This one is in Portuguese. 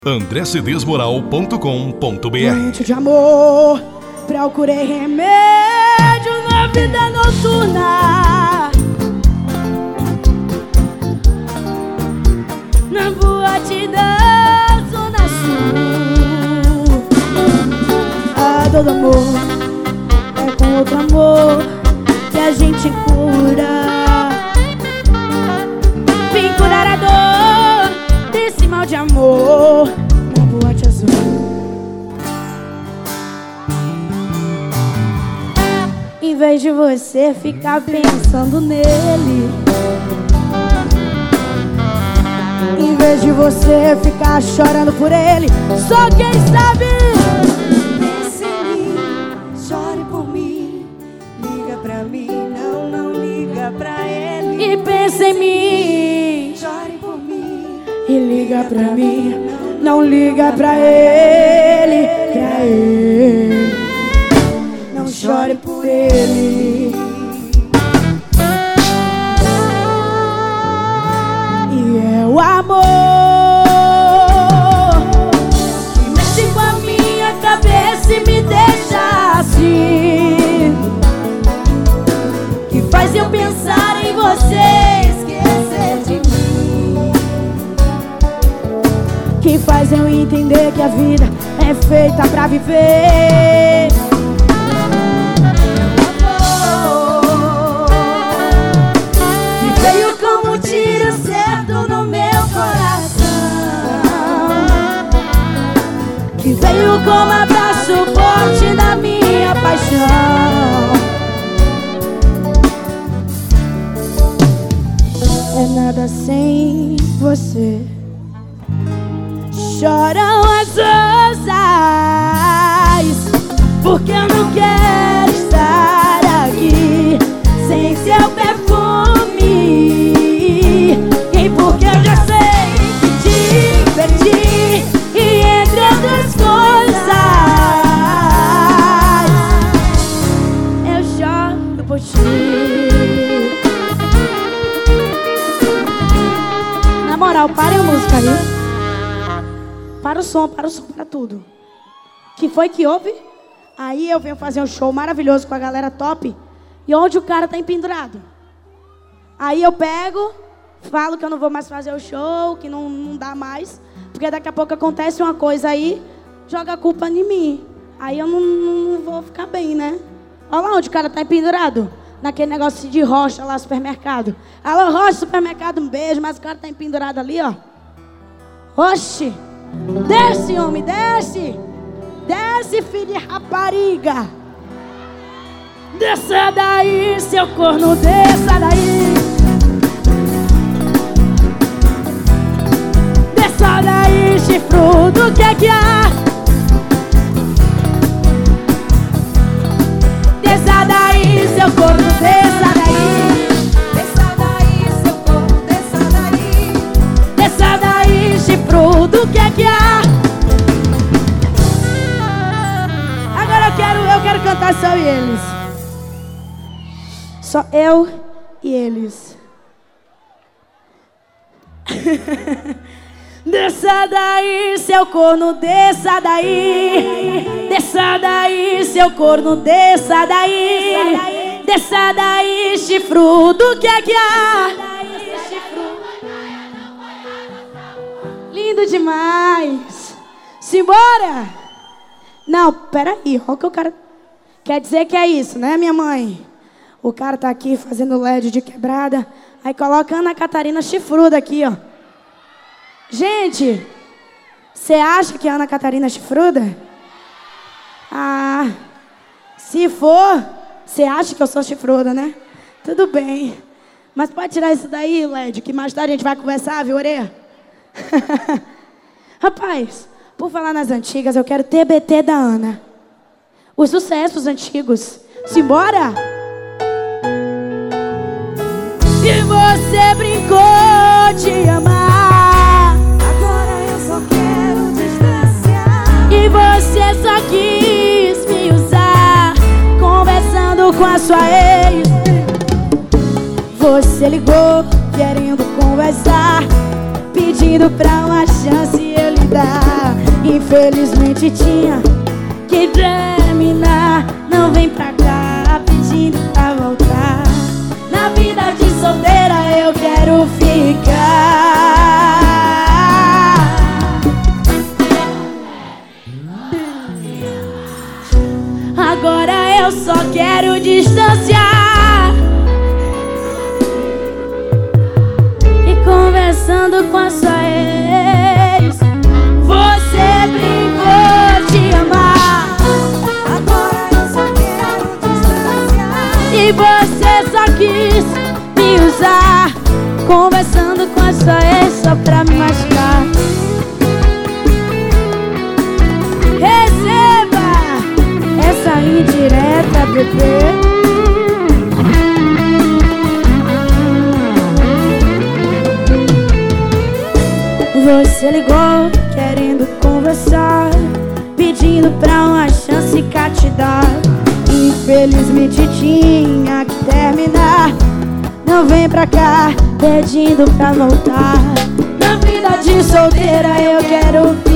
andrecedesmoral.com.br. Doente de amor, procurei remédio na vida noturna, na boate da Zona Sul. A dor do amor é com outro amor que a gente cura. Vim curar a dor desse mal de amor na boate azul. Em vez de você ficar pensando nele, em vez de você ficar chorando por ele, só quem sabe. Pense em mim, chore por mim, liga pra mim, não liga pra ele. E pensa em mim, chore por mim, e liga pra mim, não liga pra ele, pra ele. Não chore por ele. E é o amor que mexe com a minha cabeça e me deixa assim, que faz eu pensar em você, esquecer de mim, que faz eu entender que a vida é feita pra viver. veio como um tiro certo no meu coração, Que veio como abraço forte da minha paixão. É nada sem você. Choram as rosas, porque eu não quero estar aqui sem seu perfume. E porque eu já sei que te perdi, e entre outras coisas eu choro por ti. Na moral, pare a música aí. Para o som, para tudo. Que foi que houve? Aí eu venho fazer um show maravilhoso com a galera top, e onde o cara tá empendurado. Aí eu pego, falo que eu não vou mais fazer o show, que não dá mais, porque daqui a pouco acontece uma coisa aí, joga a culpa em mim. Aí eu não vou ficar bem, né? Olha lá onde o cara tá empendurado. Naquele negócio de rocha lá, supermercado. Alô, rocha, supermercado, um beijo, mas o cara tá empendurado ali, ó. Oxi! Desce, homem, desce! Desce, filho de rapariga! Desça daí, seu corno, desça daí! Desça daí, chifrudo, o que é que há? Desça daí, seu corno, desça daí! desça daí, seu corpo, desça daí. Desça daí, chifrudo, o que é que há? Agora eu quero cantar só eu e eles. Só eu e eles. Desça daí, seu corno, desça daí. Desça daí, seu corno, desça daí. Desça daí, chifrudo, o que é que há? Lindo demais. Simbora. Não, peraí, olha o que o cara quer dizer que é isso, né, minha mãe? O cara tá aqui fazendo LED de quebrada, aí coloca Ana Catarina chifruda aqui, ó. Gente, você acha que a Ana Catarina é chifruda? Ah, se for, você acha que eu sou chifruda, né? Tudo bem. Mas pode tirar isso daí, LED, que mais tarde a gente vai conversar, viu, orelha? Rapaz, por falar nas antigas, eu quero TBT da Ana. Os sucessos antigos. Simbora? E você brincou de amar, Agora eu só quero distanciar. e você só quis me usar, conversando com a sua ex. Você ligou querendo conversar, pedindo pra uma chance, eu lhe vida. Infelizmente tinha que terminar. Não vem pra cá pedindo pra voltar. Na vida de solteira eu quero ficar. Agora eu só quero distanciar. E conversando com a sua ex, você brincou de amar. Agora eu só quero distanciar. E você só quis me usar. Conversando com a sua ex só pra me machucar. Receba essa indireta, bebê. Você ligou querendo conversar, pedindo pra uma chance cá te dar. Infelizmente tinha que terminar. Não vem pra cá pedindo pra voltar. Na vida de solteira eu quero